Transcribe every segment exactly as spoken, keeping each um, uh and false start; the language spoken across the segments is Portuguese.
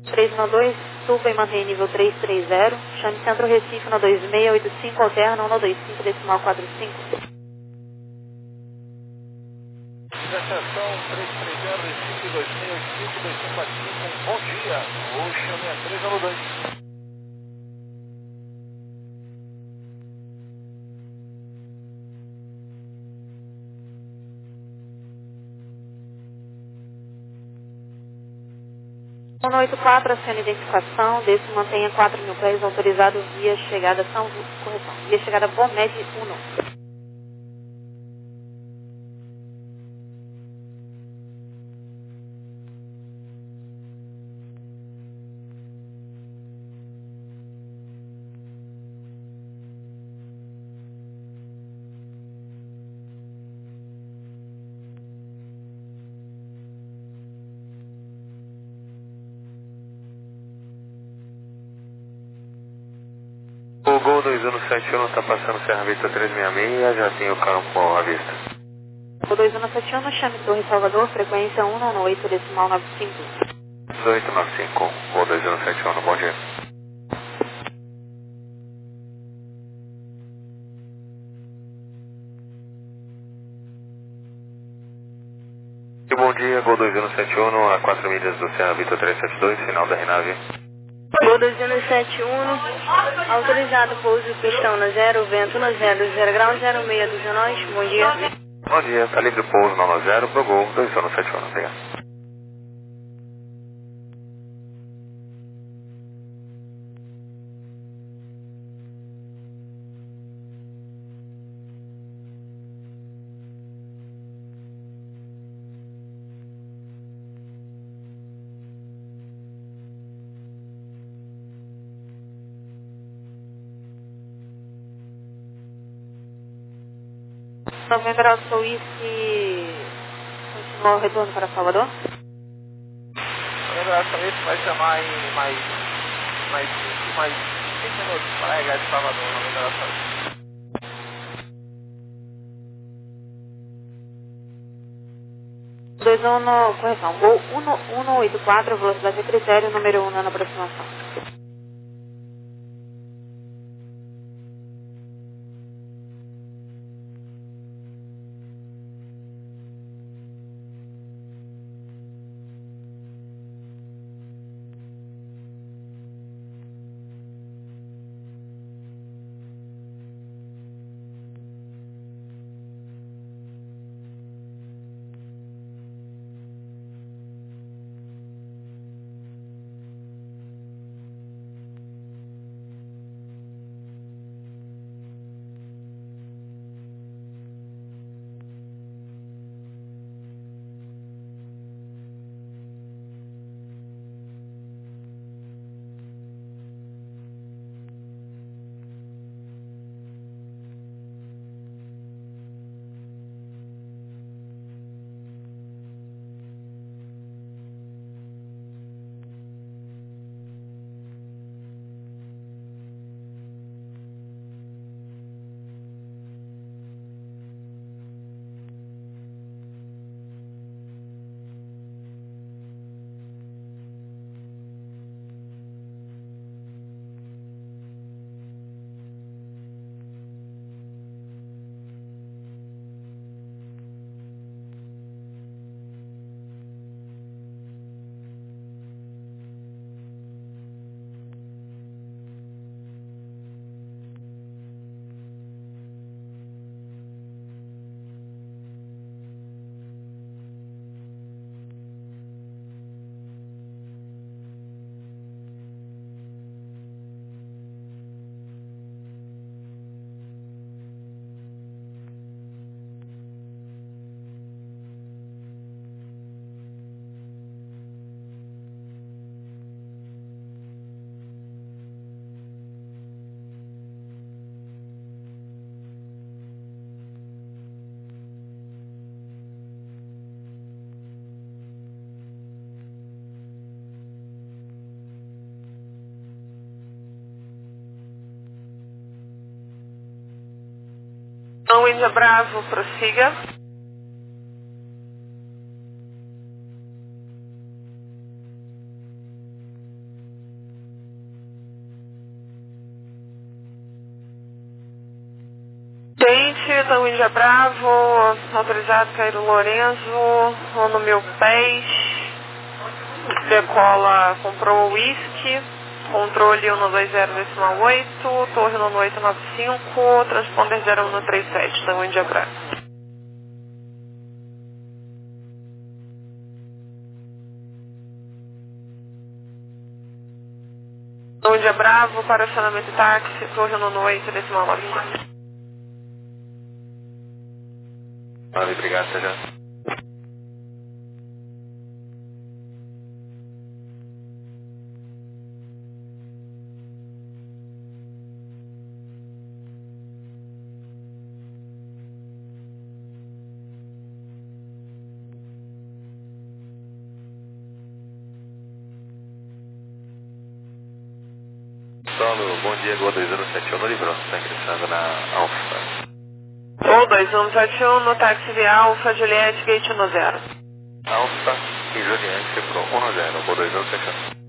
três um dois, suba e mantém nível trezentos e trinta. Chame Centro Recife no dois seis oito cinco, alterna no dois cinco decimal quatro cinco. Estação trezentos e trinta, Recife dois seis oito cinco, dois cinco quatro cinco. Bom dia. O chame é três um dois. um oito quatro, aciona identificação, desce e mantenha quatro mil pés, autorizado via chegada São correção, via chegada Bomed um. O Gol dois um sete um está passando Serra Vista trezentos e sessenta e seis, já tem o campo à vista. O dois um sete um, chame Torre Salvador, frequência um nove oito decimal nove cinco. dezoito nove cinco, Gol dois um sete um, bom dia. E bom dia, Gol dois um sete um, a quatro milhas do Serra Vista trezentos e setenta e dois, final da Renave. Gol dois um sete um, autorizado pouso pistão na zero, vento na zero, zero grau, zero seis dos anões, bom dia. Bom dia, está livre pouso nove zero para o Gol dois um sete um, obrigado. Novembro Suíça, continua o retorno para Salvador. Novembro Suíça vai ser mais, mais, mais cinco, mais cinco minutos para carregar de Salvador, Novembro Suíça. dois um no, correção, Gol um um oito quatro, velocidade a critério, número um na aproximação. Então, Índia Bravo, prossiga. dia, Tango Índia Bravo, autorizado Cairo Lorenzo, no mil pés, decola, comprou o whisky, controle um dois zero decimal oito, torre um oito nove cinco, transponder zero um três sete, Tango Índia Bravo. Tango Índia Bravo, para acionamento táxi, torre um oito decimal nove cinco. Vale, obrigado, até já. Solo, bom dia, Gol dois um sete um no Livrão, está ingressando na Alfa. Gol dois um sete um no táxi via Alfa, Juliette, gate um zero. Alfa e Juliette pro um zero, Gol dois um sete um.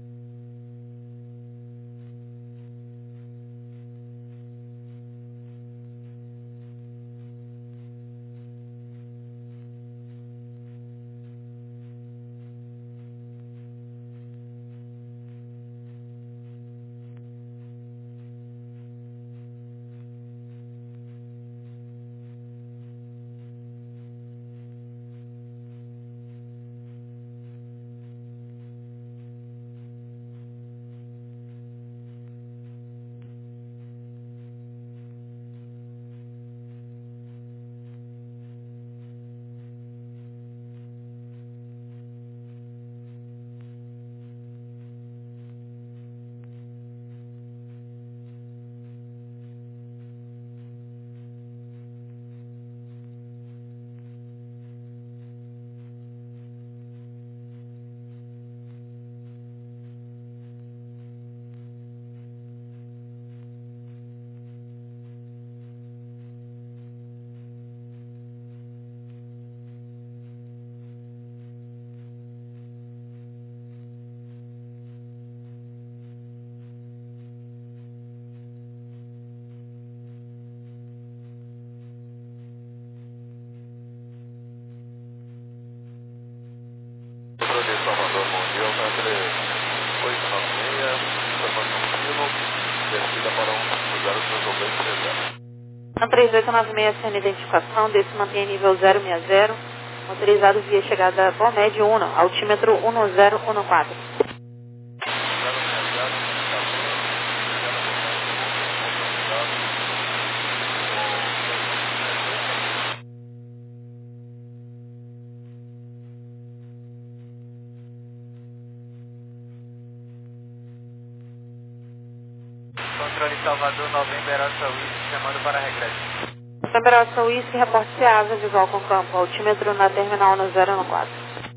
três oito nove seis sem identificação, desse mantém nível zero seis zero, autorizado via chegada Bom Médio um, altímetro um zero um quatro. Controle Salvador, November Alpha Whisky, chamando para regresso. November Alpha Whisky, reporte Ceasa, visual com campo, altímetro na terminal no zero um quatro.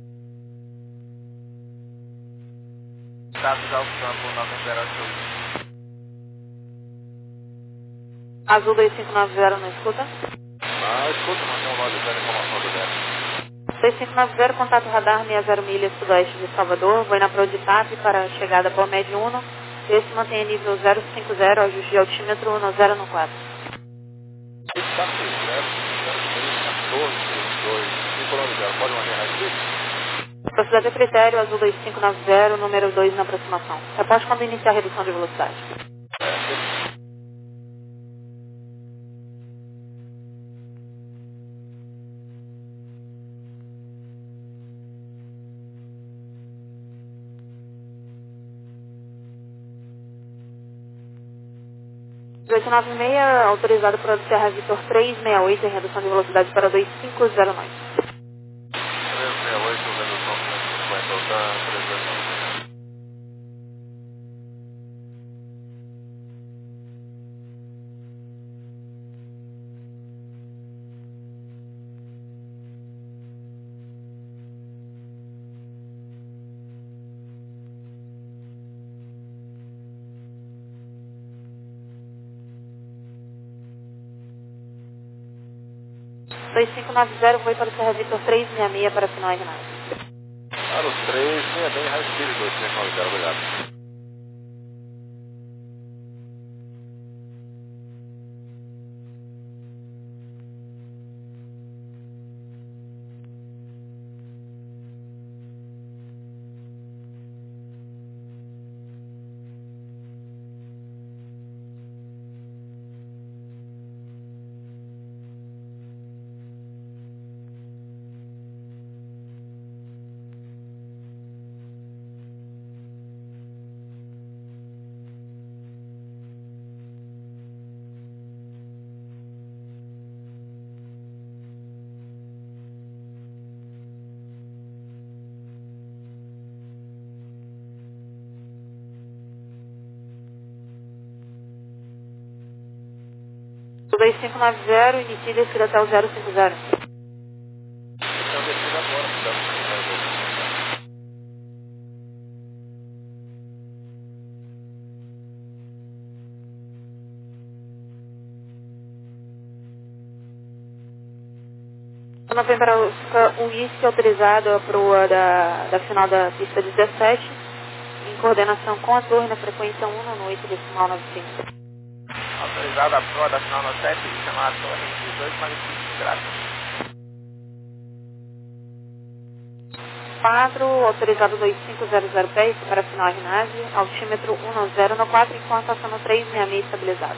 Status ao campo, November Alpha Whisky. Azul dois cinco nove zero, não escuta? Ah, escuta, mas não vai dar informação do dentro. dois cinco nove zero, contato radar sessenta milhas sudoeste de Salvador, vou na Pro de TAP para chegada Bom Médio um. Esse mantém nível zero cinco zero, ajuste de altímetro um zero um quatro. Está zero zero seis quatorze dois cinco nove zero, pode manter a aqui? Velocidade a critério, azul dois cinco nove zero, número dois na aproximação. Reporte quando iniciar a redução de velocidade. oito nove seis, autorizado para o Serra Vitor três seis oito, em redução de velocidade para dois cinco zero nove. três seis oito, redução trezentos e cinquenta, tá trezentos e cinquenta. dois cinco nove zero, foi para o Serra Vitor três seis seis para final Ignite. Para o três, é bem high speed, dois cinco nove zero, obrigado. dois cinco nove zero, inicie descida até o zero cinco zero. Então, descida agora, zero cinco zero. Novembro Oscar, o uísque autorizado a proa da, da final da pista dezessete, em coordenação com a torre na frequência um no oito decimal nove cinco. Autorizado a proa da final no sete, chamar a torre de dois mais cinco graus. quatro, autorizado dois cinco zero zero pés para a final ginásio, altímetro um zero no quatro, enquanto ação no três sessenta e seis estabilizado.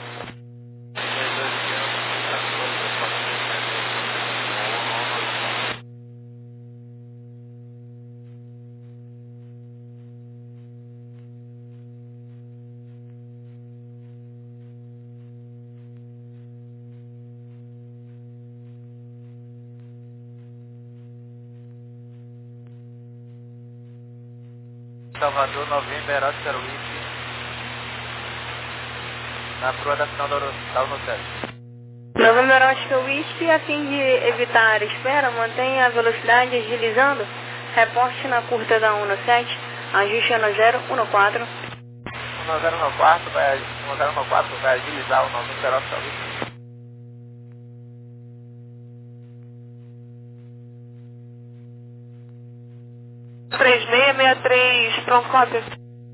Salvador, Novembro, Oscar Whisky, na proa da final da Unotel. Novembro Oscar Whisky, a fim de evitar a espera, mantenha a velocidade agilizando, reporte na curta da um sete, ajuste no zero um quatro. um zero um quatro vai, um zero um quatro vai agilizar o Novembro Oscar Whisky. três seis seis três, pronto, cópia.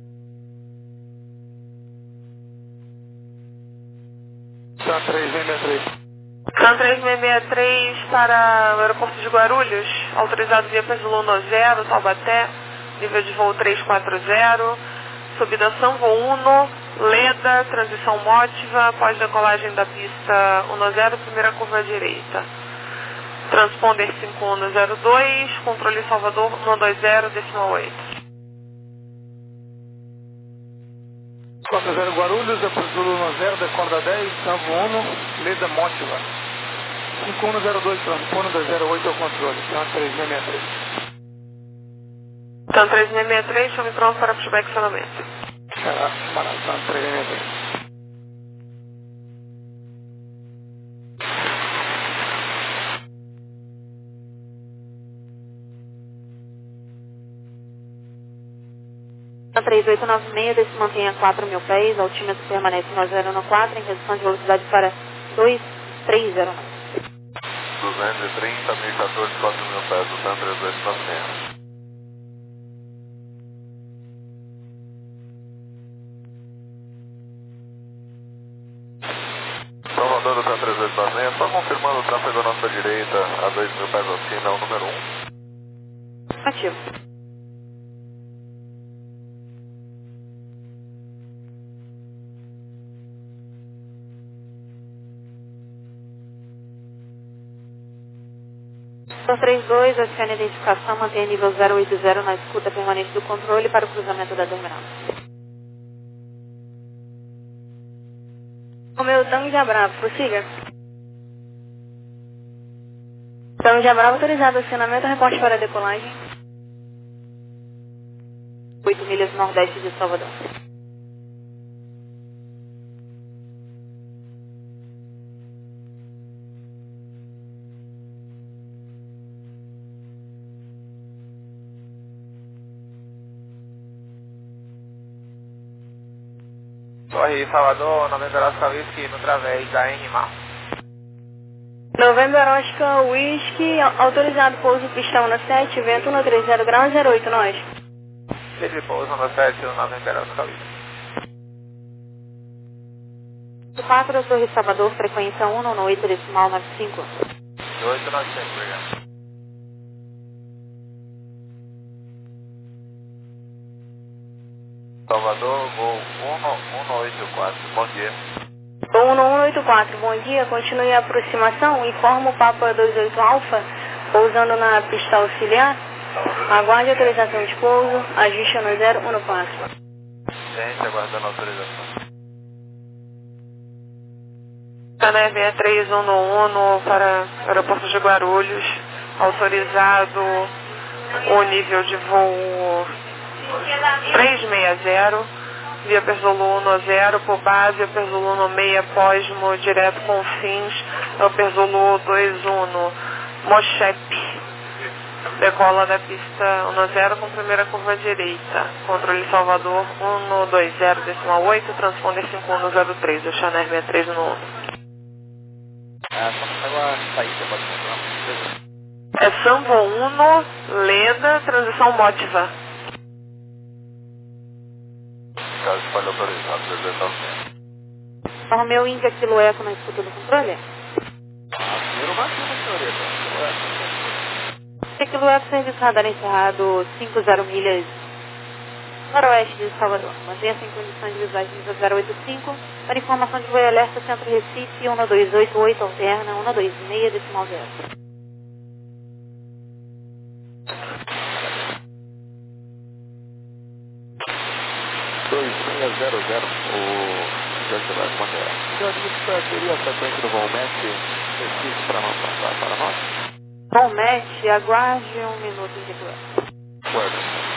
Tá, três seis seis três. São três seis seis três para o aeroporto de Guarulhos, autorizado via Peso zero, Taubaté, nível de voo trezentos e quarenta, subdação voo um, Leda, transição mótiva, pós-decolagem da pista um zero, primeira curva à direita. Transponder cinco um zero dois, controle Salvador um dois zero, decimal oito. quatro zero Guarulhos, apertura um zero, decorda dez, salvo um, Leda Mótiva. cinco um zero dois, transpone dois zero oito ao controle, então três seis seis três. Então três seis seis três, chame pronto para pushback e acionamento. Será, Maratão, três seis seis três. três oito nove seis, desse mantém a quatro mil pés, altímetro permanece no zero no quatro, em redução de velocidade para dois três zero nove. duzentos e trinta, mil e quatorze, quatro mil pés, do Sam três oito nove seis. Salvador do Sam três oito nove seis, só confirmando o tráfego à nossa direita, a dois mil pés acima, é o número um. Ativo. três dois, acione a identificação, mantenha nível zero oito zero na escuta permanente do controle para o cruzamento da terminal. O meu Tango de Bravo, prossiga. Tango de Bravo autorizado, acionamento, reporte para a decolagem. oito milhas nordeste de Salvador. Torre Salvador, Novembro Oscar Whisky, no través da N M A. Novembro Oscar Whisky, autorizado pouso pistão na sete, vento no três zero graus, zero oito nós. Livre pouso no sete, Novembro Oscar Whisky. quatro, Torre Salvador, frequência um no oito decimal nove cinco. oito nove cinco, obrigado. Salvador, voo um um oito quatro, bom dia. um um oito quatro, bom dia, continue a aproximação, informa o Papa dois oito Alfa, pousando na pista auxiliar, aguarde autorização de pouso, ajuste no zero um quatro. Gente, aguardando a autorização. Cané seis três um um para o aeroporto de Guarulhos, autorizado o nível de voo trezentos e sessenta, via Perzolo um, por base, via Perzolo um, Posmo, direto com fins, é o Perzolo dois um, Mochep. Decola da pista um com primeira curva direita. Controle Salvador um dois zero, decimal oito, transponder cinco um zero três, o Chanel sessenta e três no um. É, só não pegou a saída, pode mostrar. É Samvo um, Leda, transição Motiva. Caso falha autorizado, dezenove. Romeu Índia Kilo Eco na escuta do controle? Ah, primeiro máximo, senhorita. Kilo Eco, serviço radar encerrado cinquenta milhas noroeste de Salvador. Mantenha-se em condições visuais nível zero oito cinco. Para informação de voo alerta, Centro Recife um dois oito oito, alterna um dois seis, decimal zero. dois seis zero zero, o Jorge vai mandar. Senhorita, teria a sequência do Volmet Recife para nós passar para nós? Volmet, aguarde um minuto de recuo. Guarda.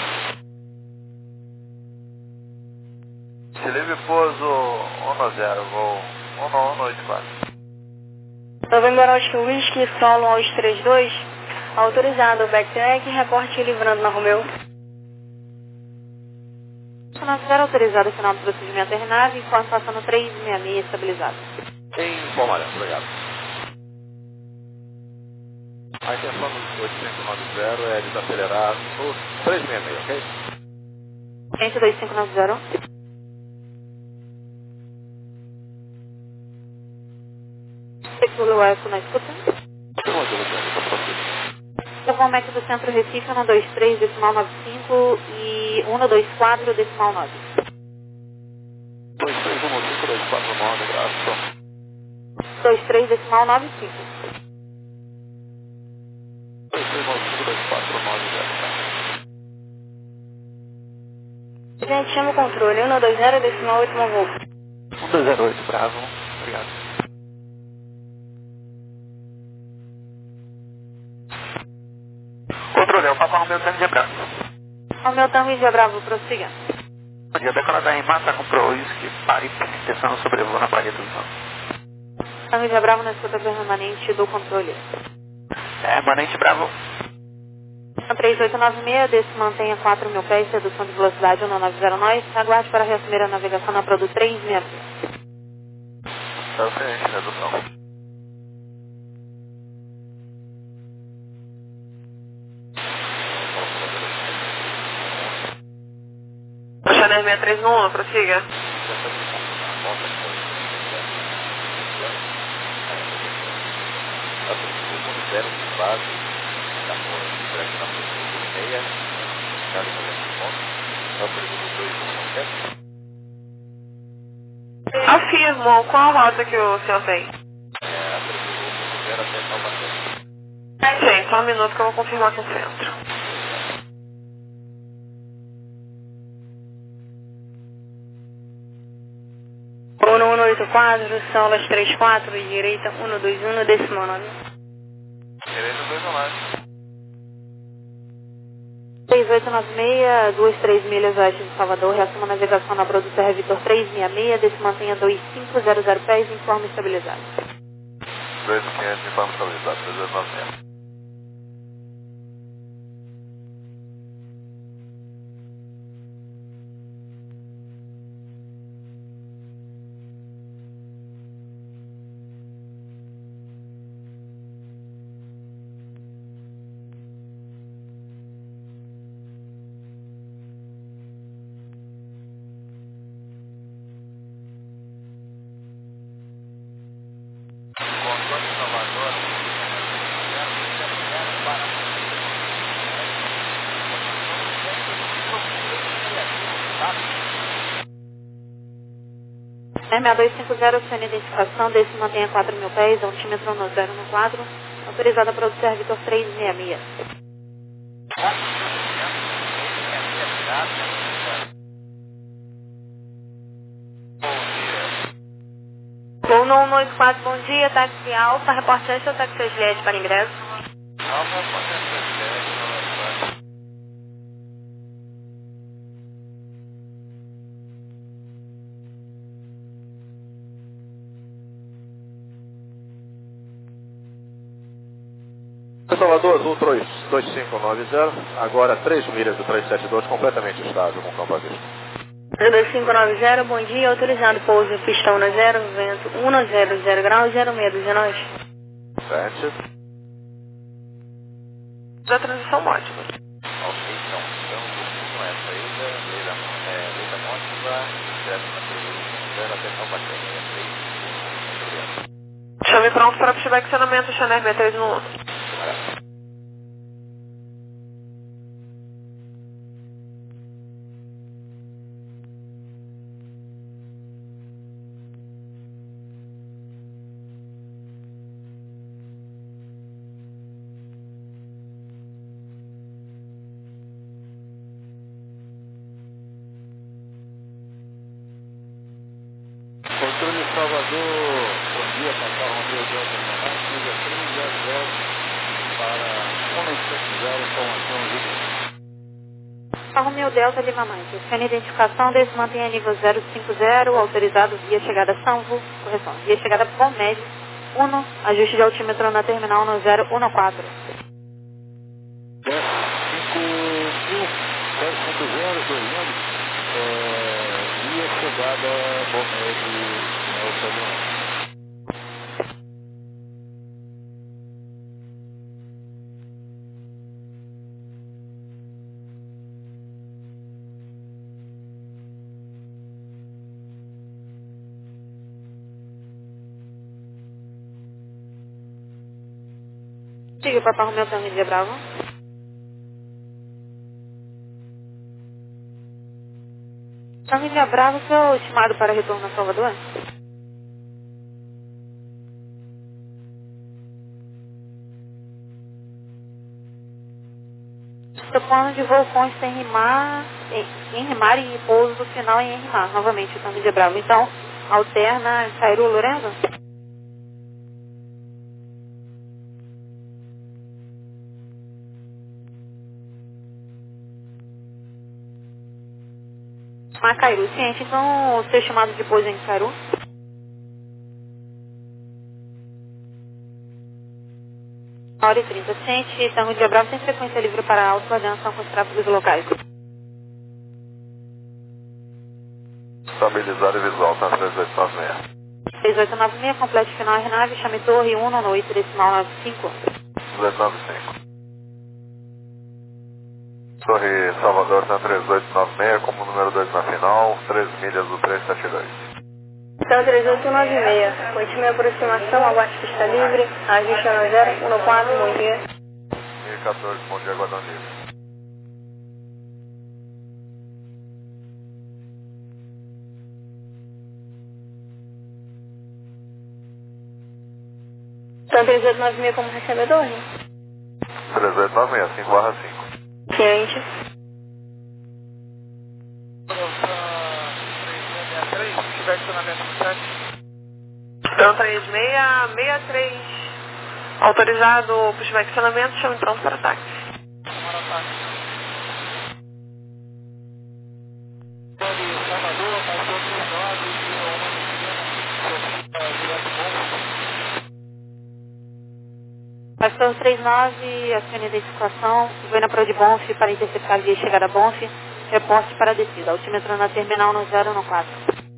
Chile pouso um zero, voo um um oito quatro. Novembro Aeronáutico Whisky, solo aos trinta e dois, autorizado o backtrack, reporte livrando na Romeu. Navegar autorizado o final do procedimento aeronave, informe passando três seis seis estabilizado. Informalha, obrigado. A intenção do oitocentos e noventa é desacelerar no três seis seis, ok? Gente dois cinco nove zero. Seguro Eco na escuta. O Volmet do Centro Recife um dois três, decimal nove cinco e um dois quatro, decimal nove. dois três um cinco dois quatro nove, graças. dois três, decimal nove cinco. dois três um cinco dois quatro nove, graças. Gente, chama o controle, um dois zero, decimal oito, voo. um dois zero oito, bravo, obrigado. Controle, é o Papa Romeu Tango de Bravo. Romeu Tango de Bravo, prossiga. Bom dia, decola da Imata com ProWhisky, pare e tensão sobrevoo na parede do vão. Tango de Bravo na escuta permanente do controle. É, Manente Bravo. três oito nove seis, desse mantenha quatro mil pés, redução de velocidade um nove zero nove, aguarde para reassumir a navegação na Produto três seis seis. Tá ciente, redução. O Chanel sessenta e três no um, prossiga. Afirmo, qual a rota que o senhor tem? Gente, só um minuto que eu vou confirmar com o centro. um um oito quatro, solas trinta e quatro, direita um dois um, decimal nove. Direita dois nove. três oito nove seis, duas três milhas oeste de Salvador, reassuma a navegação na Produto R Vitor três seis seis, desse mantenha dois cinco zero zero pés, informe estabilizado. dois quinhentos, informe estabilizado, três nove seis. R seis dois cinco zero, sua identificação, desse mantenha quatro mil pés, altímetro no zero um quatro, autorizada para o Produto Vitor três seis seis. Voo no um oito quatro, bom dia, táxi Alfa, reportante ou táxi Juliette para ingresso? Alfa, reportante Juliette, Salvador, Azul dois cinco nove zero, agora três milhas do trezentos e setenta e dois, completamente estável com campo à vista. dois cinco nove zero, bom dia, autorizado pouso, pistão na zero, vento um zero zero graus, zero seis dezenove. Sete. Da transição ótima. Ok, então, então, com essa saída, Leila, é, Leila Mótiva, décima zero até Taubaté, sessenta e três. Chame pronto para pushback Chanel sessenta e três no um. Controle Salvador, bom dia, Papa Romeu Delta Lima Mike, nível três zero zero para um sete zero, informação Júlio. Papa Romeu Delta Lima Mike, sendo identificação, desde mantém a nível zero cinco zero, autorizado via chegada Sanvu, correção, via chegada Comed, um, ajuste de altímetro na terminal no zero um quatro. zero cinco zero, Goiânia, via chegada Comed, Nelson Leão. Siga o Papa Romeu Família Bravo. Família Bravo, seu estimado para retorno a Salvador? Seu plano de voo consta em rimar, em, em rimar e pouso do final em rimar, novamente, Família Bravo. Então, alterna Cairu Lorenzo? Macairu, ciente, então o seu chamado de pouso em Cairu? Uma hora e trinta, ciente, Tango de Abrão tem frequência livre para auto-coordenação com os tráfegos locais. Estabilizado e visual, tá três oito nove seis. três oito nove seis, complete final R nove, chame torre um no oito decimal nove cinco. dois nove cinco. Torre Salvador, tá três oito nove seis, como número dois na final, três milhas do trezentos e setenta e dois. Então três oito nove seis, continue a aproximação, abaixo pista livre, ajuste no zero um quatro, bom dia. mil e quatorze, bom dia, Guadão Livre. Então três oito nove seis como recebedor, né? três oito nove seis, cinco barra cinco. Ciente. três seis seis três, se tiver estacionamento no sete. Então três seis seis seis três, autorizado pushback estacionamento, chame pronto para ataque. Para ataque. Salvador, passou três nove, direto bom. Pastor três nove, acione a identificação, Goiânia Pro de Bonf para interceptar via chegada Bonf, reporte para a descida, altímetro na terminal no zero um quatro.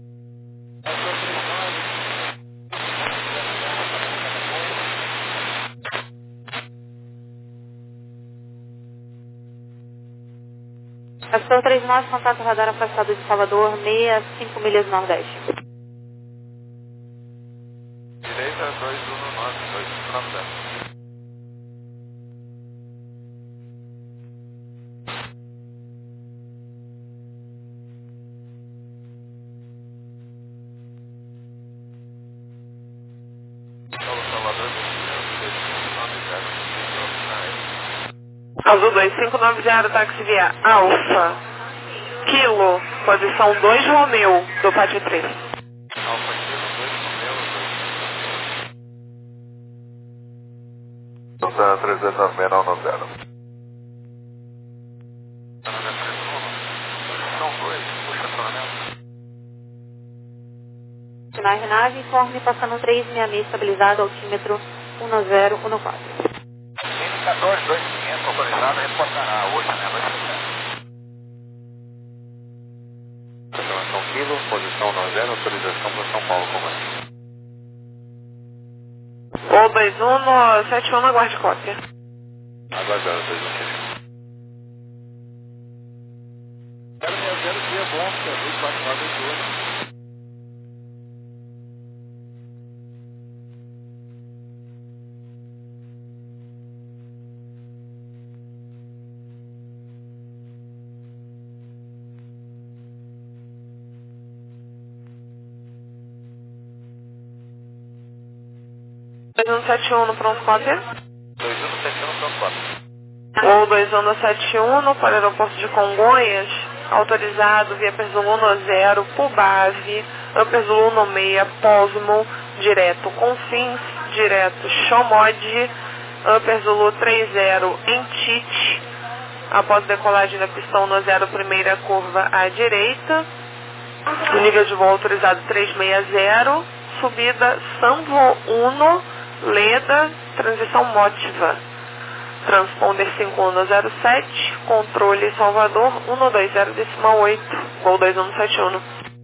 Pastor três nove, contato radar afastado de Salvador, sessenta e cinco milhas nordeste. Direita, dois um nove, dois cinco nove zero. Azul dois cinco nove zero, táxi via Alfa, Kilo, posição dois Romeu, do pátio três. Alfa Kilo, dois Romeu, dois. Então, três oito nove seis, não, não, zero. São dois, puxa estacionamento. Sinal R nove, informe passando três seis seis estabilizado, altímetro um zero um quatro. quatorze, dois mil e quinhentos, autorizado, reportará hoje, né? Vai ser São Kilo, posição no zero, autorização para São Paulo, comando. Gol dois um no sete um, aguarde cópia. Aguardando, dois um sete um. zero seis zero, dia bom, dois quatro nove oito. dois um sete um no pronto cópia. dois um sete um, pronto cópia. Gol dois um no sete um para o aeroporto de Congonhas, autorizado via Perzulu no zero, Pubave, Perzulu no meia, Posmo, direto Confins, direto Chomod, Perzulu três zero em Tite, após decolagem da pistão no zero, primeira curva à direita, o nível de voo autorizado trezentos e sessenta, subida Samvo Uno, Leda, transição Motiva. Transponder cinco um no zero sete, controle Salvador um dois zero decimal oito, gol dois um sete um.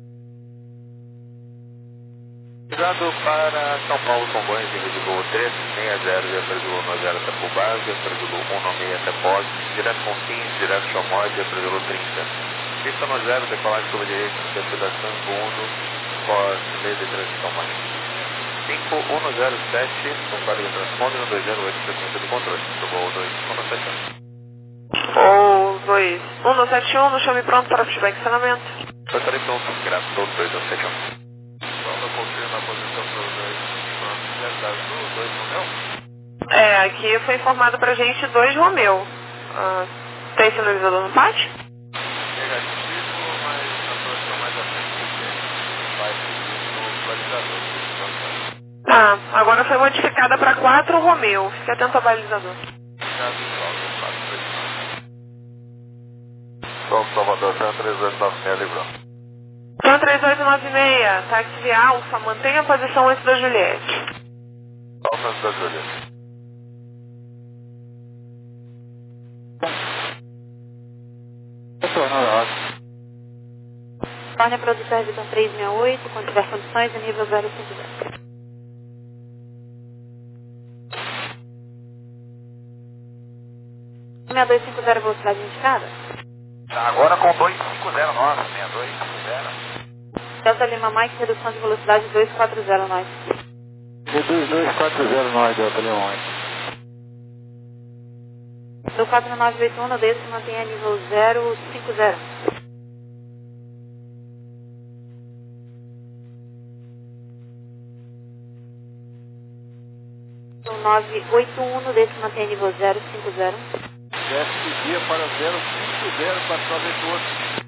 Autorizado para São Paulo, Congonhas, nível de voo três seis zero, via Perzulu no zero até Pubave, via Perzulu um seis até Pós, direto Confins, direto Chomod, via Perzulu trinta. Pista no zero, decolagem curva direita, descida Samvo Uno, Pós, Leda e transição Motiva. cinco um zero sete, com código de transponder, dois zero oito, frequência do controle. Do voo dois um sete um. Ou dois um sete um, no chame pronto para feedback e ensinamento. Eu estarei pronto, graças a dois um sete um. Vamos confirmar a posição para o dois azul, dois Romeu? É, aqui foi informado pra gente dois Romeu. Ah, tem sinalizador no pátio? Negativo, mas a posição mais à frente do que vai seguir no balizador. Ah, agora foi modificada para quatro Romeu. Fique atento ao balizador. São Salvador, três oito nove seis, livrou. Então três oito nove seis, táxi Alfa, mantenha a posição antes da Juliette. Alfa antes da Juliette. Torne a produção Vitor três seis oito, quando tiver condições, a nível zero cinco zero. seis dois cinco zero, velocidade indicada. Tá, agora com dois cinco zero nove, seis dois cinco zero. Delta Lima Mike, redução de velocidade dois quatro zero nove. Reduz dois quatro zero nove, Delta Lima Mike. Do quatro nove oito um, no desse, mantenha nível zero cinco zero. Do nove oito um, no desse, mantenha nível zero cinco zero. Desce dia para zero cinco zero para sua abertura.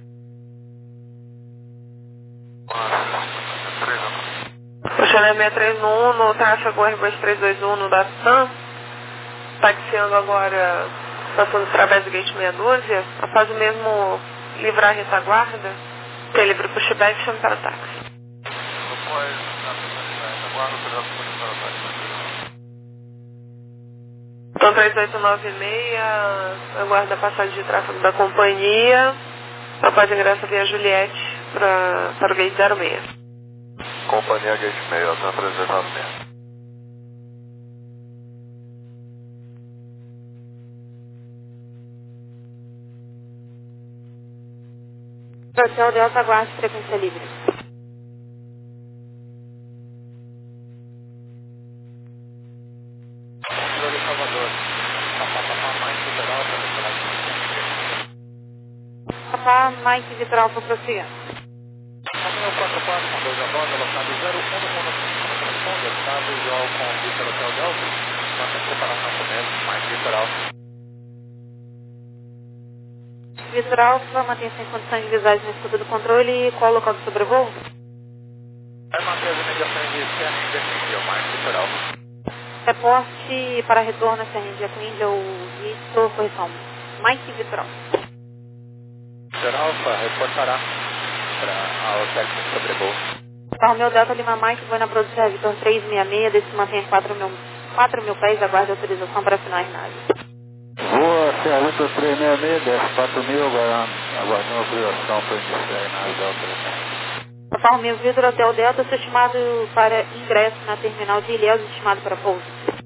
O Chanel seis três um no tráfego R dois três dois um no da TAM, taxiando agora, passando através do gate meia dúzia, após o mesmo livrar a retaguarda, tem livre pushback, chame para o táxi. Então três oito nove seis, aguarda a passagem de tráfego da companhia, após ingresso via Juliette pra, para o gate zero seis. Companhia Gate seis, Alta três oito nove seis. Hotel Delta, aguarde frequência livre. Papá Mike Vitor Alfa, prossiga. Romeu quatro quatro com dois a bordo, alocado zero um no transponder, está visual com o Vitor Hotel Delta, nossa preparação começa, mais Vitor Alfa. Vitor Alfa, mantenha-se em condições de visagem na escuta do controle. Qual o local do sobrevoo? Vai manter as imediações de Serra Índia com Índia, mais Vitor Alfa. Reporte para retorno a Serra Índia com Índia ou Vitor, correção. Mike Vitor Alfa. Vitor Alfa reportará para a hotel que sobrevoo. Romeu Delta Lima Mike, voa na produção Vitor três seis seis, desse mantém quatro mil pés, aguarde autorização para final nave. C A oito três seis seis, desce quatro mil, agora aguardando a autorização para iniciar a nave da outra. Conforme o vidro Hotel Delta, seu estimado para ingresso na terminal de Ilhéus, estimado para pouso.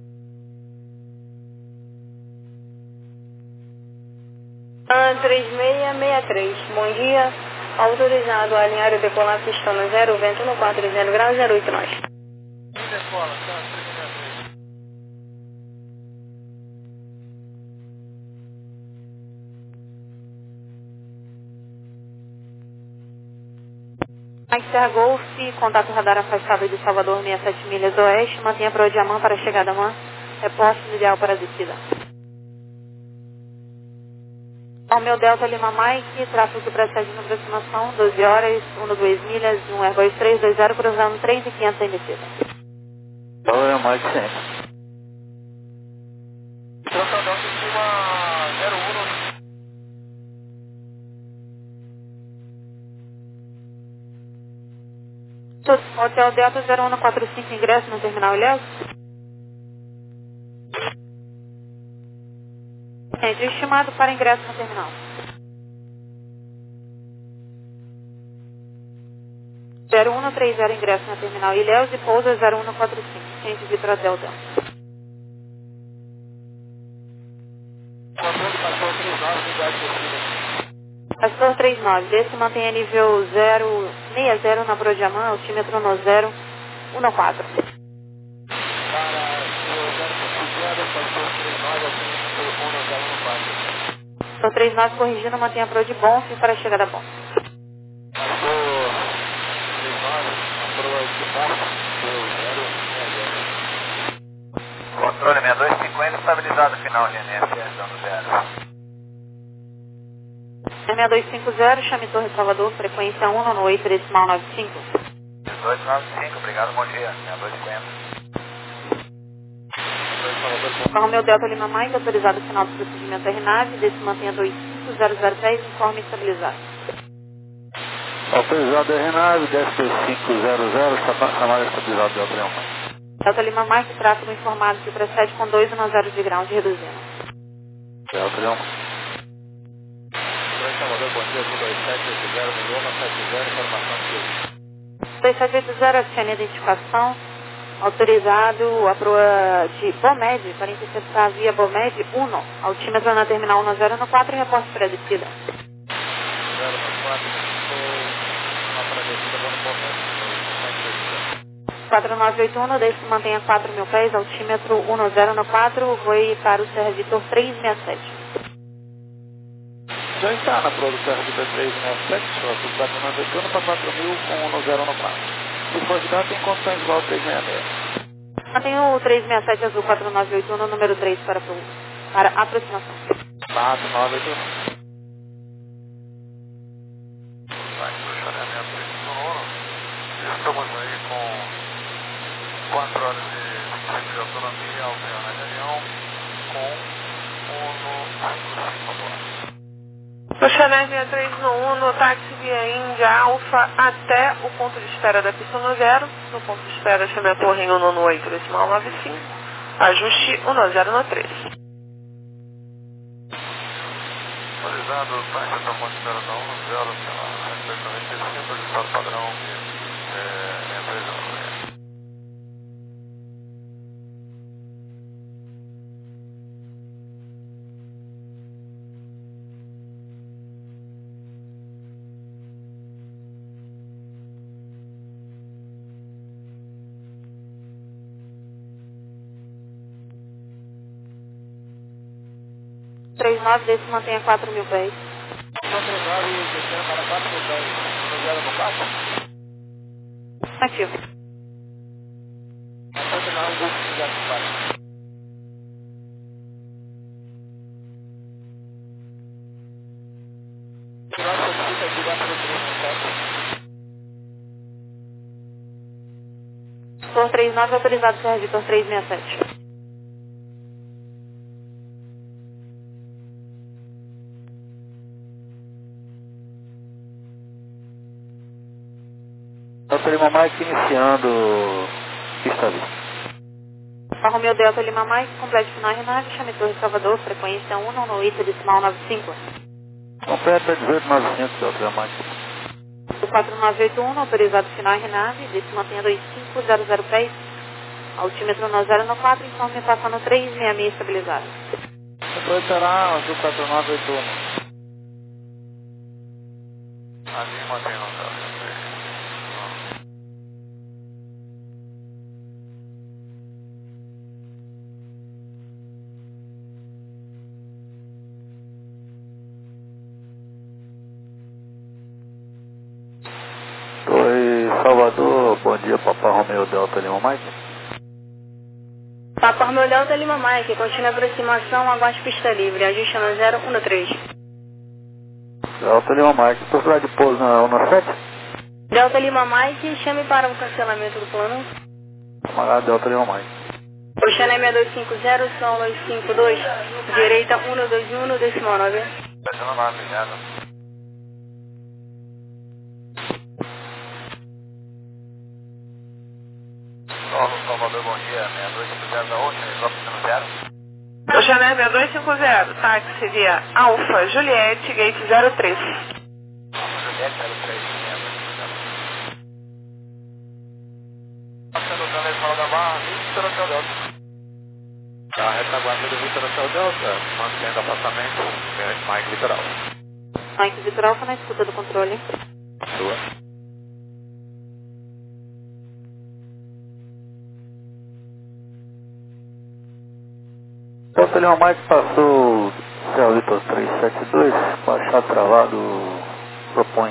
três seis seis três, bom dia. Autorizado a alinhar e decolar pistão no zero, vento no quatro zero graus, zero oito nós. Decola, tá, três seis seis. Mike Serra Golf, contato radar afastado de Salvador, sessenta e sete milhas oeste, mantenha para o Diamant para a chegada a Man, reposto ideal para a descida. Ao meu Delta Lima Mike, tráfego que precede na aproximação, doze horas, um dois milhas, um Airbus três dois zero, cruzando três mil e quinhentos em descida. Oi, Mike sempre. Troca Delta Lima zero um. Hotel Delta zero um quatro cinco, ingresso no terminal Ilhéus. Gente, estimado para ingresso no terminal. zero um três zero, ingresso na terminal Ilhéus e pousa zero um quatro cinco. Gente, Vitor Hotel Delta. Pastor três nove, desce mantenha nível zero seis zero na Brodiamã, altímetro no zero um quatro. Pastor três nove corrigindo, mantenha a Pro de bom, fim para a chegada bom. Controle sessenta e dois cinquenta, estabilizado final de N S S, dando zero. sessenta e dois cinquenta, chame Torre Salvador, frequência um no oito decimal nove cinco. dezoito noventa e cinco, obrigado, bom dia, sessenta e dois cinquenta. Carro meu Delta Lima Mike, autorizado final do procedimento R nave, desse mantenha dois cinco zero zero dez, informe estabilizado. Autorizado R nave, desce dois cinco zero zero, chamada estabilizado Delta Lima Mike. Delta Lima Mike, tráfego informado que procede com dois a zero de grau de reduzindo. Delta Lima. Salvador, bom dia, dois sete oito zero, Miloma, sete zero, informação de dois sete oito zero, acione a identificação, autorizado a proa de Bomed, para interceptar via Bomed um, altímetro na terminal um zero um quatro e reporte para a descida. zero quatro, uma para a descida, vamos Bomed. quatro nove oito um, desce mantenha quatro mil pés, altímetro um zero quatro, voe para o Serra Vitor três seis sete. Já está na produção de três seis sete, só do quatro nove oito um para quatro mil com um zero um quatro. Se for de dar, tem condições igual ao três seis seis. Mantenha o três seis sete azul quatro nove oito um, número três para, para aproximação. quatro nove oito um. Estamos aí com quatro horas de, de autonomia, alveolar na reunião, com O Chanel sessenta e três no um, táxi via Índia Alfa até o ponto de espera da pista no zero, no ponto de espera chame a torre em um no oito decimal nove cinco, ajuste um zero no três. Autorizado, táxi até o ponto de espera da um zero, noventa e cinco, ajustado padrão de é, empresa. três nove, desse mantenha quatro mil pés. três nove, descendo para quatro mil pés, um zero no quatro. Ativo. quatro nove, um zero no quatro. Tor três nove, autorizado Serra Vitor três seis sete. Delta Lima Mike iniciando pista vista. Papa Romeo Delta Lima Mike, complete final Renave, chame Torre Salvador, frequência um, no oito, decimal nove cinco. Completa dezoito nove cinco, Delta Lima Mike. O quatro nove oito um, autorizado final Renave, desse mantenha dois cinco zero zero pés, altímetro no zero no quatro, informe passando três seis seis estabilizado. Depois será azul quatro nove oito um. Ali mantém no zero. Oi, Salvador, bom dia, Papa Romeo Delta Lima Mike. Papa Romeo Delta Lima Mike, continua a aproximação, aguarde pista livre, ajuste no zero um três. Delta Lima Mike, possibilidade de pouso na um sete? Delta Lima Mike, chame para o cancelamento do plano. Camarada Delta Lima Mike. Oceana seis dois cinco zero, Sol dois cinco dois, direita um dois um, decimal nove. Deixando lá, obrigado. Salvador, bom dia, seis dois cinco zero da Ocean, oficina zero. Oceana seis dois cinco zero, táxi via Alfa Juliette, gate zero três. Juliette zero três, passando o canal fora da barra, Vitor Hotel Delta. A retaguarda do Vitor Hotel Delta, mantendo afastamento, Mike Vitor Alfa. Mike Vitor Alfa na escuta do controle. Sua. Delta Lima Mike passou Céu Vitor três sete dois, baixar travado, propõe.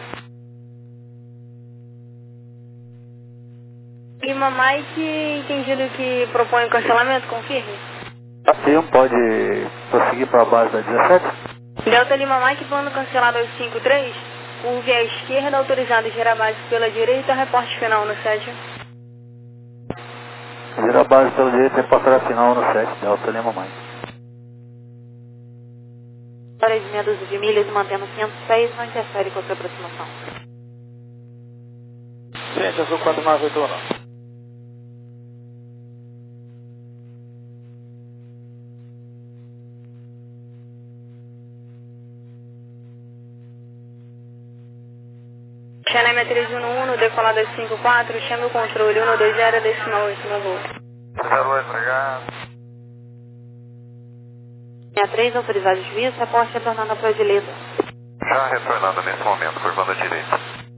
Lima Mike, entendido que propõe o cancelamento, confirme. Assim pode prosseguir para a base da dezessete? Delta Lima Mike, plano cancelado dois cinco três, curve à esquerda, autorizado girar base pela direita, reporte final no sete. Vira a base pela direita e passará final no sete, Delta Lima Mike. Para de meia dúzia de milhas, mantendo quinhentos pés, não interfere com a sua aproximação. Gente, azul quatro nove oito um. Xanema três um um, decolado dois cinco quatro, chame o controle um dois zero, decimal oito no voo. zero oito, obrigado. sessenta e três, autorizado de juízo, reporte retornando à proa de Leda. Já retornando nesse momento, curvando à direita.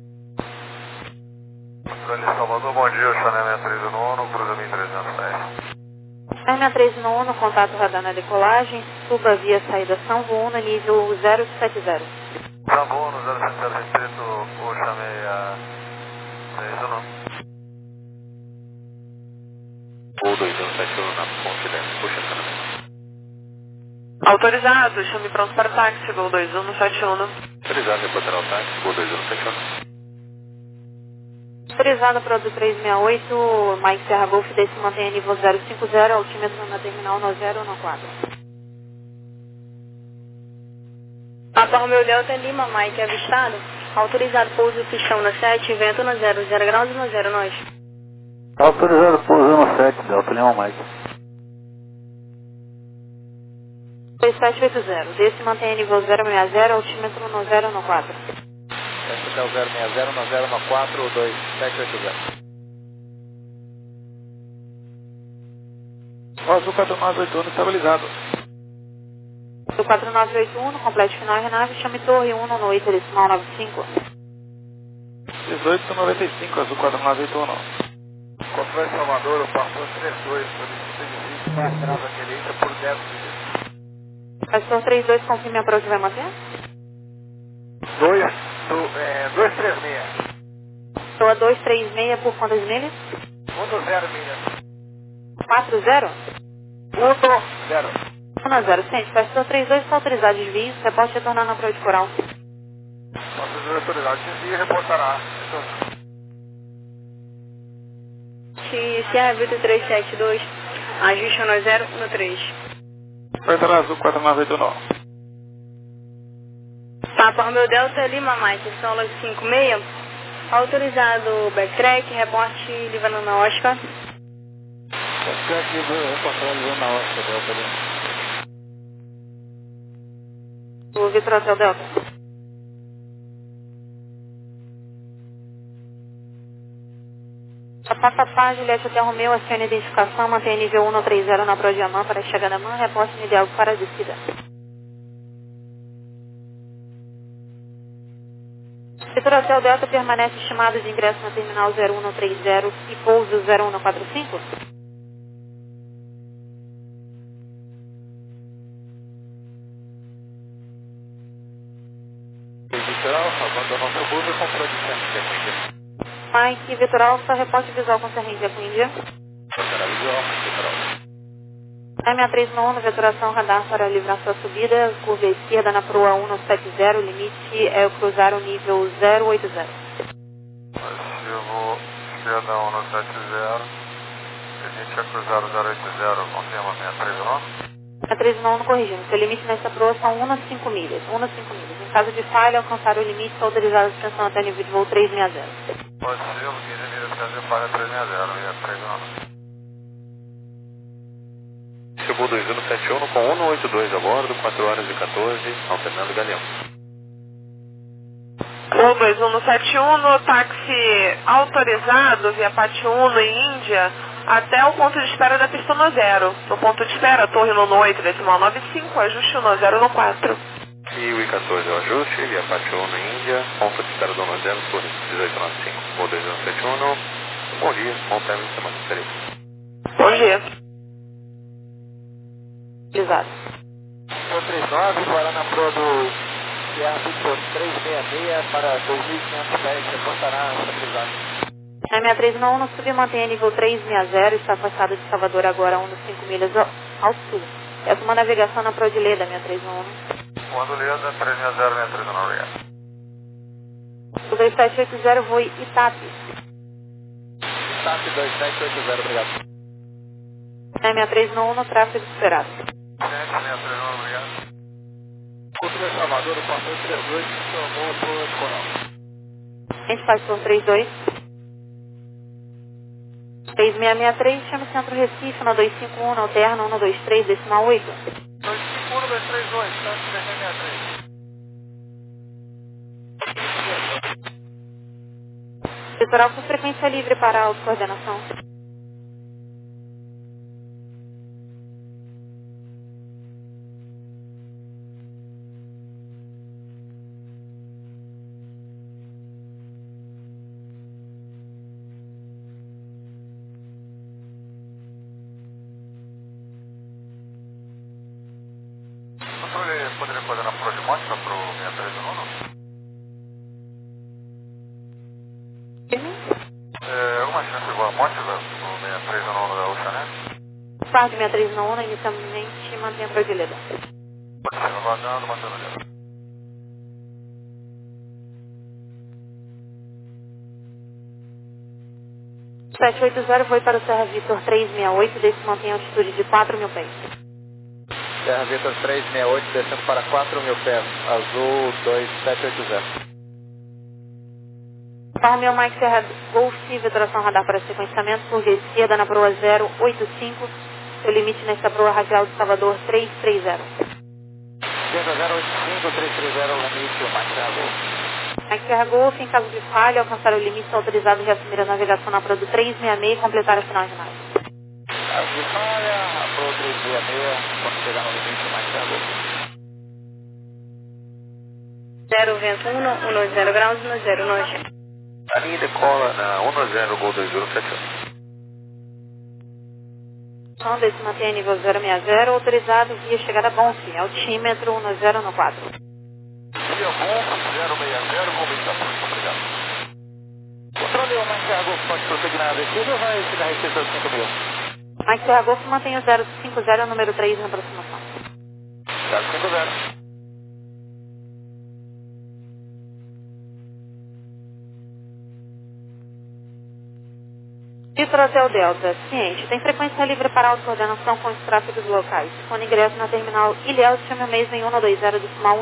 Controle Salvador, bom dia, Xanema três um um, cruza mil trezentos dez. Xanema três um um, contato radar na decolagem, suba via saída São Vuno, nível zero sete zero. São Vuno, zero sete zero, respeito, o chamei a três um um. O dois um sete um na ponte dentro, puxa a câmera. Autorizado, chame pronto para táxi, Gol dois um sete um. Autorizado, reportar o táxi, Gol dois um sete um. Autorizado para o três seis oito, Mike Serra Golf, desse mantenha nível zero cinco zero, altímetro na terminal no zero no quatro. Papa Romeo Delta Lima Mike, avistado. Autorizado pouso pistão no sete, vento no zero zero graus e no zero nós. Autorizado pouso no sete, Delta Lima Mike. dois sete oito zero, desse mantenha nível zero seis zero, altímetro no zero no quatro. Esse é o zero seis zero, no zero no quatro, dois sete oito zero. Azul quatro nove oito um estabilizado. Do quatro nove oito um, complete final Renave, chame Torre um no oito, decimal nove cinco. dezoito noventa e cinco, azul quatro nove oito um. Controle Salvador, o pastor três dois, solicita de vídeo para atrás à direita por dez milhas. Pastor três dois, confirme a prova que vai manter? dois três seis. Soa dois três seis por quantas milhas? um zero milhas. quatro zero? um zero. um zero, sente. Pastor três dois, está autorizado de juízo, reporte retornar na prova de coral. Nossas autoridades e reportará. Sierra Vitor três sete dois, ajuste no zero um três. Porta azul quatro nove oito um. Papa Romeo Delta Lima Mike, Solo cinco seis, autorizado backtrack, reporte Livanana Oscar. Ficar aqui reportando na hora, Delta. O Vitor Hotel Delta. Papapá, Juliette Hotel Romeu, acione a identificação, mantenha nível um trinta na Prodiamã para a chegada Man, reporte no ideal para a descida. Vitor Hotel Delta permanece estimado de ingresso na terminal zero um trinta e pouso zero um quatro cinco? Litoral, abandonou seu bus e comprou de centro de Índia. Mike, Vitor Alfa, reporte visual com Serrência com Índia. Será visual, Litoral. M sessenta e três no um, veturação radar para livrar sua subida, curva esquerda na proa um setenta, limite é cruzar o nível zero oito zero. Positivo, esquerda um setenta, limite é cruzar o zero oito zero, confirma sessenta e três no um. sessenta e três no um corrigindo, seu limite nesta proa são um cinco milhas, um cinco milhas. Em caso de falha, alcançar o limite, está autorizada a suspensão até nível de voo trezentos e sessenta. Positivo, quinze milhas, Brasil, falha trezentos, sessenta e três no um. Chegou dois um sete um com um oito dois a bordo, quatro horas e quatorze, alternando Galeão. O dois um sete um no táxi autorizado via Pátio um em Índia até o ponto de espera da pista no zero. No ponto de espera, torre no oito, decimal nove cinco, ajuste no zero no quatro. E o I quatorze é o ajuste, via Pátio um em Índia, ponto de espera do no zero, torre dezoito nove cinco. O dois um sete um, bom dia, bom término de semana, feliz. Bom dia. Exato. trinta e nove, agora na proa do C A Victor trezentos e sessenta e seis para dois mil e quinhentos pés, reportará estabilizado. M sessenta e três no um, no sul, mantenha nível trezentos e sessenta, está afastado de Salvador agora a um cinco milhas ao, ao sul. Essa é uma navegação na proa de Leda, sessenta e três no um. Quando Leda, trezentos e sessenta, sessenta e três no um, obrigado. O dois sete oito zero, voe Itape. Itape dois sete oito zero, obrigado. M sessenta e três no um, no tráfego esperado. sessenta e três no um, obrigado. Cultura Salvador, o pastor trinta e dois, tomou por Coral. A gente faz por trinta e dois. três seis seis três, chama Centro Recife, um dois cinco um, alterna um dois três, decimal oito. dois cinco um, dois três dois, Centro três seis seis três. Litoral com frequência livre para autocoordenação. Controle, poderia coordenar por de monte para o sessenta e três no um? É, alguma chance igual a monte para o sessenta e três no um da Oceanet? Parte sessenta e três no um, inicialmente mantém a proa de Leda. Pode ser, aguardando, mantendo o dedo. sete oito zero, voe para o Serra Vitor trezentos e sessenta e oito, desde que mantém a altitude de quatro mil pés. Serra Vitor trezentos e sessenta e oito, descendo para quatro mil pés, azul dois sete oito zero. Palmeu Mike Serra Golf, veturação radar para sequenciamento, curva esquerda na proa zero oito cinco, seu limite nesta proa radial de Salvador trezentos e trinta. zero oito cinco, trezentos e trinta, limite, Mike Serra Golf. Mike Serra Golf, em caso de falha, alcançar o limite autorizado de assumir a navegação na proa do trezentos e sessenta e seis e completar a final de nave. Caso de falha, a proa trezentos e sessenta e seis, quando chegar no limite, Mike Serra Golf. zero vento um, um dois zero graus, no zero norte. A linha decola na um zero, Gol dois um sete um. Então, desse mantém nível zero seis zero, autorizado via chegada Bonfim, altímetro um zero no quatro. Via Golf zero seis zero, Gol vinte e quatro, obrigado. Controle o Mike Serra Golf, pode prosseguir na descida ou vai ficar restrito aos cinco mil? Mike Serra Golf mantém o zero cinco zero, número três na aproximação. zero cinco zero. Vitor Hotel Delta, ciente, tem frequência livre para autocoordenação com os tráfegos locais. Quando ingresso na terminal Ilhéus, chame o mês em um dois zero decimal um.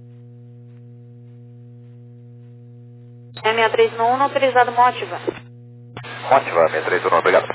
M sessenta e três no um, autorizado Mótiva. Ótima, seis três um, obrigado.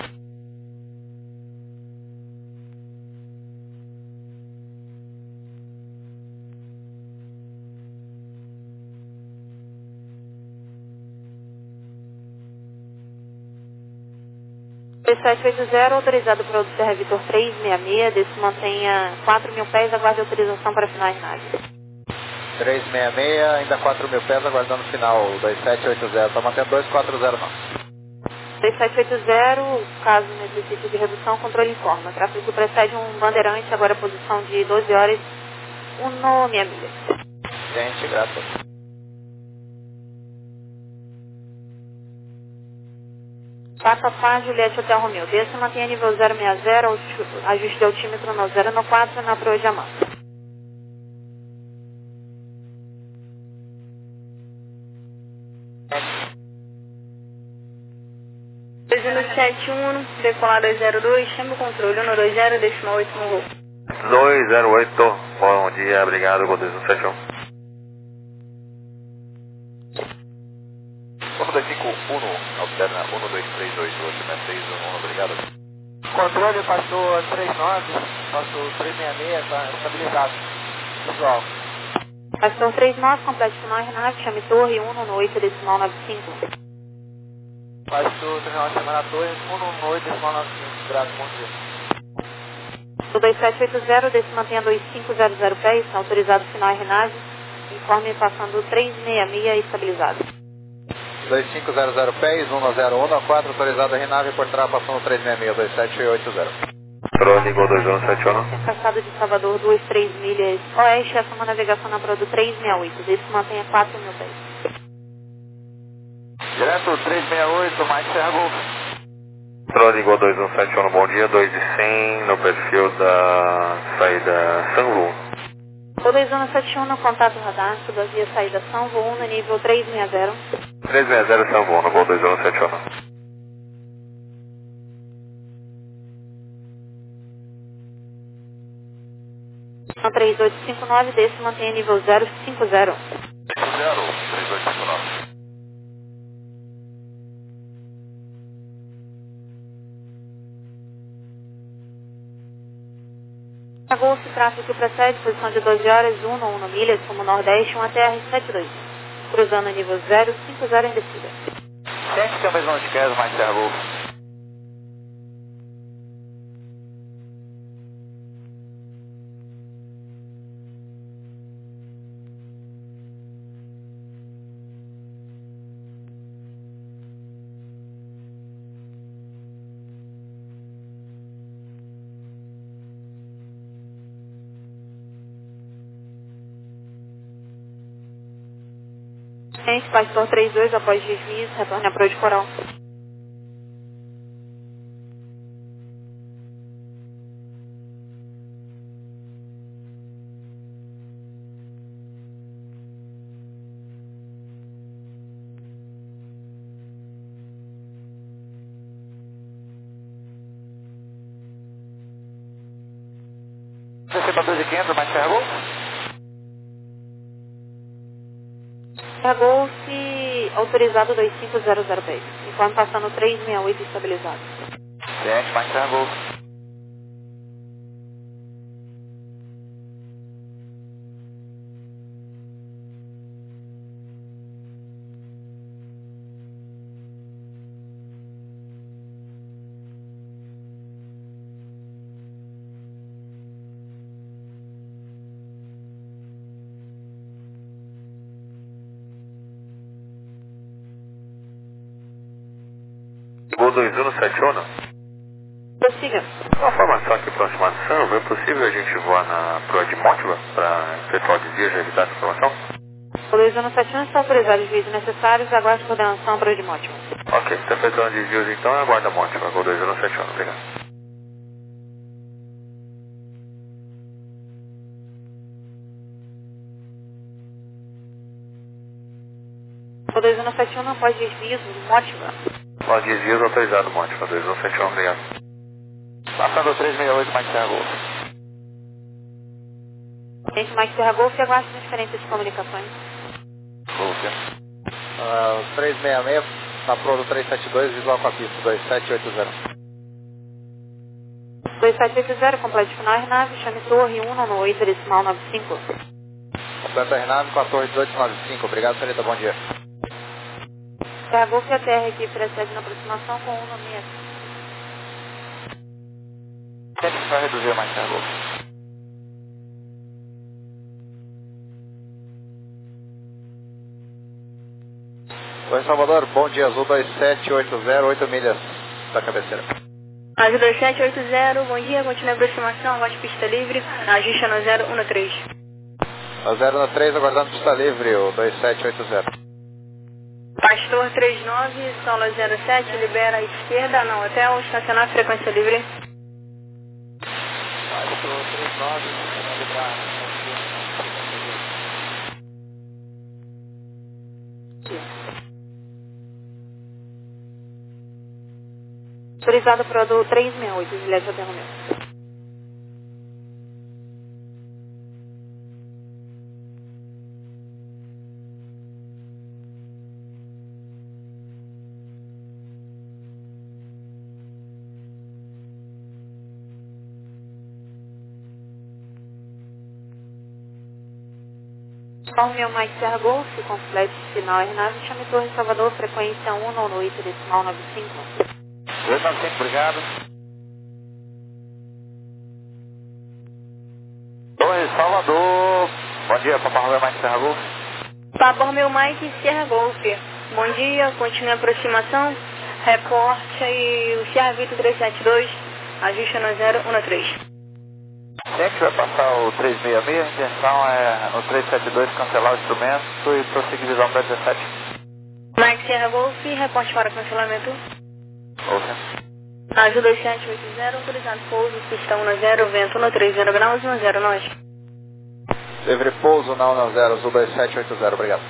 dois sete oito zero, autorizado para o Serra Vitor três seis seis, desse mantenha quatro mil pés, aguarde autorização para final RNAV. três seis seis, ainda quatro mil pés, aguardando o final dois sete oito zero, está mantendo dois quatro zero não. dois sete oito zero, caso necessite de redução, controle informa. Tráfego precede um bandeirante, agora posição de doze horas, um meia milha. Gente, graças. Papa Pá, Juliette Hotel Romeu. Desça, mantenha nível zero seis zero, ajuste de altímetro no zero no quatro, na proa de Amanda. dois um sete um, decolar dois zero dois, chama o controle um dois zero, decimal oito no voo. dois zero oito, bom dia, obrigado, Gol dois um sete um. um dois cinco um, alterna um dois três oito, última seis um um, obrigado. Controle passou três nove, passou três seis seis, está estabilizado. Visual. Pastor três nove, complete final RNAV, chame torre um no oito, decimal nove cinco. Passou três nove, semana torre um no oito, decimal nove cinco, graças, bom dia. O dois sete oito zero, desse mantenha dois cinco zero zero pés, autorizado final RNAV, informe passando três seis seis, estabilizado. dois cinco zero zero pés, um zero um quatro, autorizado a RNAV por trás, passando três seis seis, dois sete oito zero. Trone, Gol dois um sete um. Caçada de Salvador, duas três milhas oeste, essa uma navegação na proa do três seis oito, desse mantenha quatro mil pés. Direto três seis oito, mais Serra Golf. Trone, Gol dois um sete um, bom dia, dois de cem no perfil da saída Sanvu. O dois um sete um no contato radar, subavia saída São Voo no nível três seis zero. três seis zero Sanvu, no Gol dois um sete um. três oito cinco nove, desse mantenha nível zero cinco zero. zero, três oito cinco nove. A Golf, tráfego que precede, posição de doze horas, um no um milhas, como Nordeste, um T R sete dois. Cruzando a nível zero cinco zero em descida. Sente que é o mesmo de quero, mais Serra Golf. Gente, Pastor três dois, após desvio, retorne à proa de Coral. sessenta e dois e quinhentos, mais Serra Golf. A Golf, autorizado dois cinco zero zero pés. Enquanto passando três seis oito estabilizado. Sente, mais Serra Golf. Gol dois um sete um. Prossiga. Uma formação aqui aproximação, é possível a gente voar na proa de Mótiva para efetuar o desvio e evitar essa formação? O dois um sete um está autorizado os vídeos necessários, aguarde coordenação para o de Mótima. Ok, está efetuando desvios então, aguarda a Mótiva, Gol dois um sete um, obrigado. O dois um sete um não pode desvio do Mótima. Pode desvios autorizado, Mótiva, dois um sete um, obrigado. Passando três seis oito, mais Serra Golf. Gente, Mike Serra Golf, aguarde transferência de comunicações. Golf. Uh, três seis seis, Na Pro do trezentos e setenta e dois, visual com a pista, dois sete oito zero. dois sete oito zero, complete final R nove, chame torre um nove oito, decimal nove cinco. Completa R nove com a torre dezoito noventa e cinco, obrigado, Sarita, bom dia. Serra Golf e a T R aqui precede na aproximação com um nove seis. Sempre vai reduzir mais Serra Golf. Oi, Salvador, bom dia, Azul dois sete oito zero, oito milhas da cabeceira. Azul dois sete oito zero, bom dia, continua a aproximação, aguarde pista livre, ajuste no zero um três. No zero um três, aguardando pista livre, o dois sete oito zero. Pastor trinta e nove, Sola zero sete, libera à esquerda, não, hotel, estacionar frequência livre. Pastor trinta e nove, liberar. Autorizado para o do trezentos e sessenta e oito, Juliette Hotel Romeu. Informe ao Mike Serra Golf, complete final R nove, chame Torre Salvador, frequência um nove oito, decimal nove cinco. dois nove cinco, obrigado. Torre Salvador, bom dia, Papa Romeu Mike Serra Golf. Papa Romeu Mike Serra Golf, bom dia, continua a aproximação, reporte aí o Sierra Vitor trezentos e setenta e dois, ajuste no zero um três. Sempre vai passar o trezentos e sessenta e seis, a intenção é no trezentos e setenta e dois cancelar o instrumento e prosseguir visão para dezessete. Mike Serra Golf, reporte para cancelamento. Ouça. Azul dois sete oito zero, autorizado pouso, pista um zero, vento no trinta graus, um zero nós. Livre pouso na um zero, Azul dois sete oito zero, obrigado.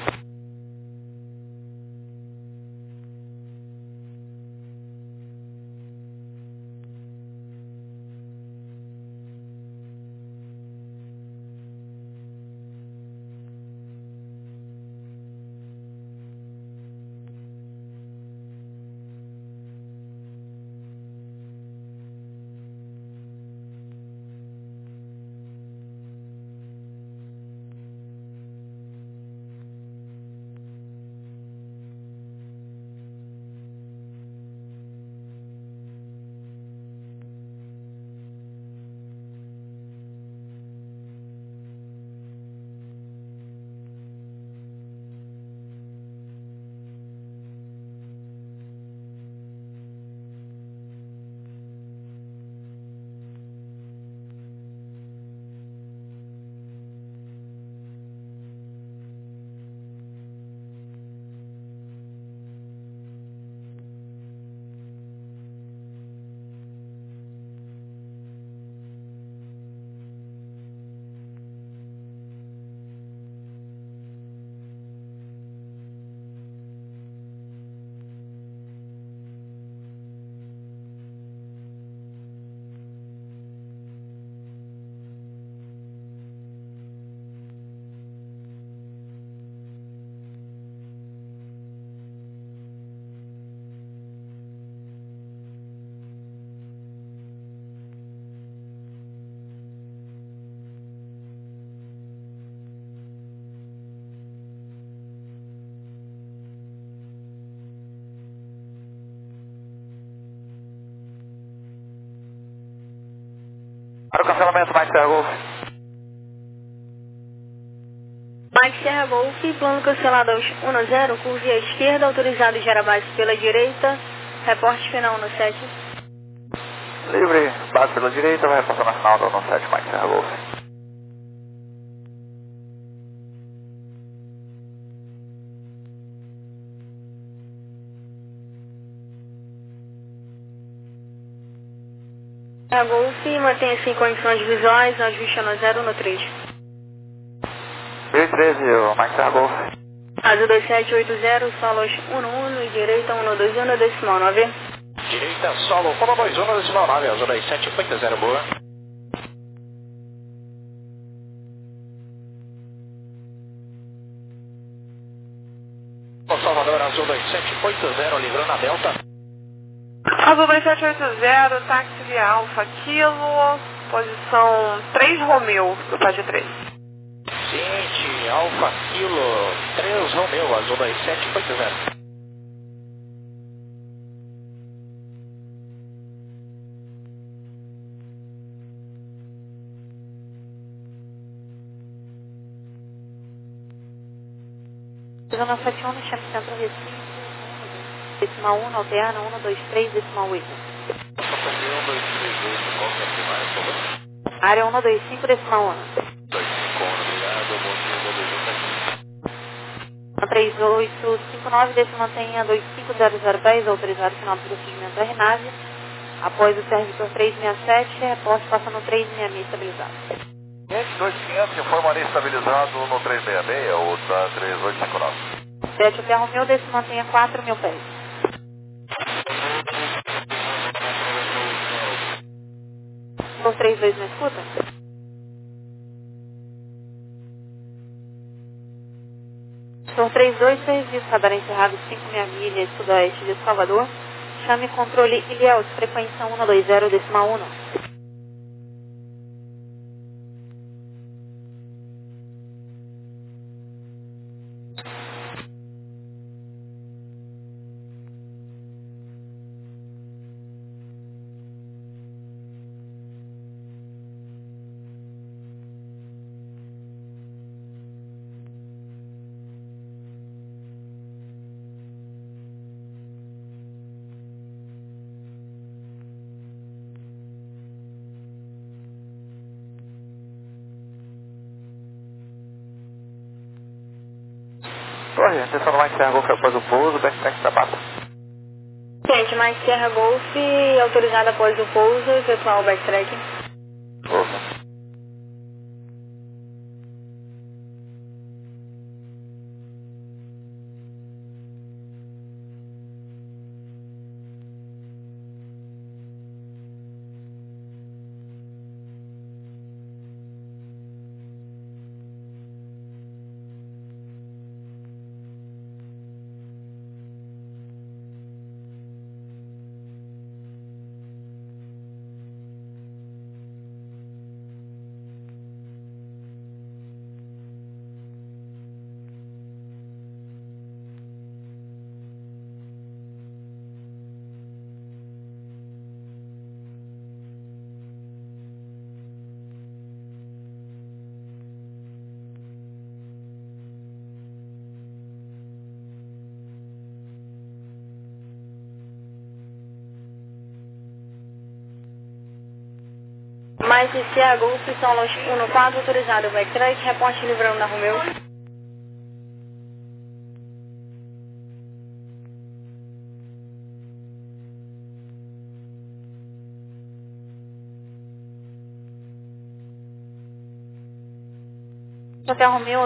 Para o cancelamento, Mike Serra Golf. Mike Serra Golf, plano cancelado aos um zero, curve à esquerda, autorizado e gera base pela direita, reporte final no sete. Livre, base pela direita, vai reportar na final do no sete, Mike Serra Golf. Serra Golf, mantenha-se em condições visuais, ajuste no zero no três. mil e treze, o Mike Serra Golf. Azul dois sete oito zero, solos um um e direita um dois um, decimal nove. Direita, solo um dois um, decimal nove, Azul dois sete oito zero, boa. Salvador. Salvador, Azul dois sete oito zero, livrou na Delta. Azul dois sete oito zero, táxi via Alfa Kilo, posição três Romeu, do P A D três. Ciente, Alfa Kilo, três Romeu, Azul dois sete oito zero. Zona sete um, chame Centro Recife, decimal um, alterna um dois três, decimal oito. um, dois, três, oito, qual que é a primária, por favor? Área um dois cinco, decimal um. dois cinco um, obrigado, bom dia, bom dia, três oito cinco nove, desse mantenha dois cinco zero zero dez, autorizado final do procedimento da RNAV. Após o serviço trezentos e sessenta e sete, reposto passando trezentos e sessenta e seis estabilizado. dois quinhentos, informaria estabilizado no trezentos e sessenta e seis, ou da três oito cinco nove. sete Hotel Romeu, desse mantenha quatro mil pés. Por três dois, me escuta? Por três dois, serviço radar encerrado cinco mil milhas, sudoeste de Salvador. Chame controle Ilhéus, frequência um dois zero, decimal um. Torre, atenção no Mike Serra Golf após o pouso, backtrack para pata. Gente, mais Serra Golf, autorizada após o pouso, efetuar o backtrack. Ouça. Mais Serra Golf, São Luís um quatro, autorizado o backtrack, reporte livrando na Romeu. Hotel Romeu,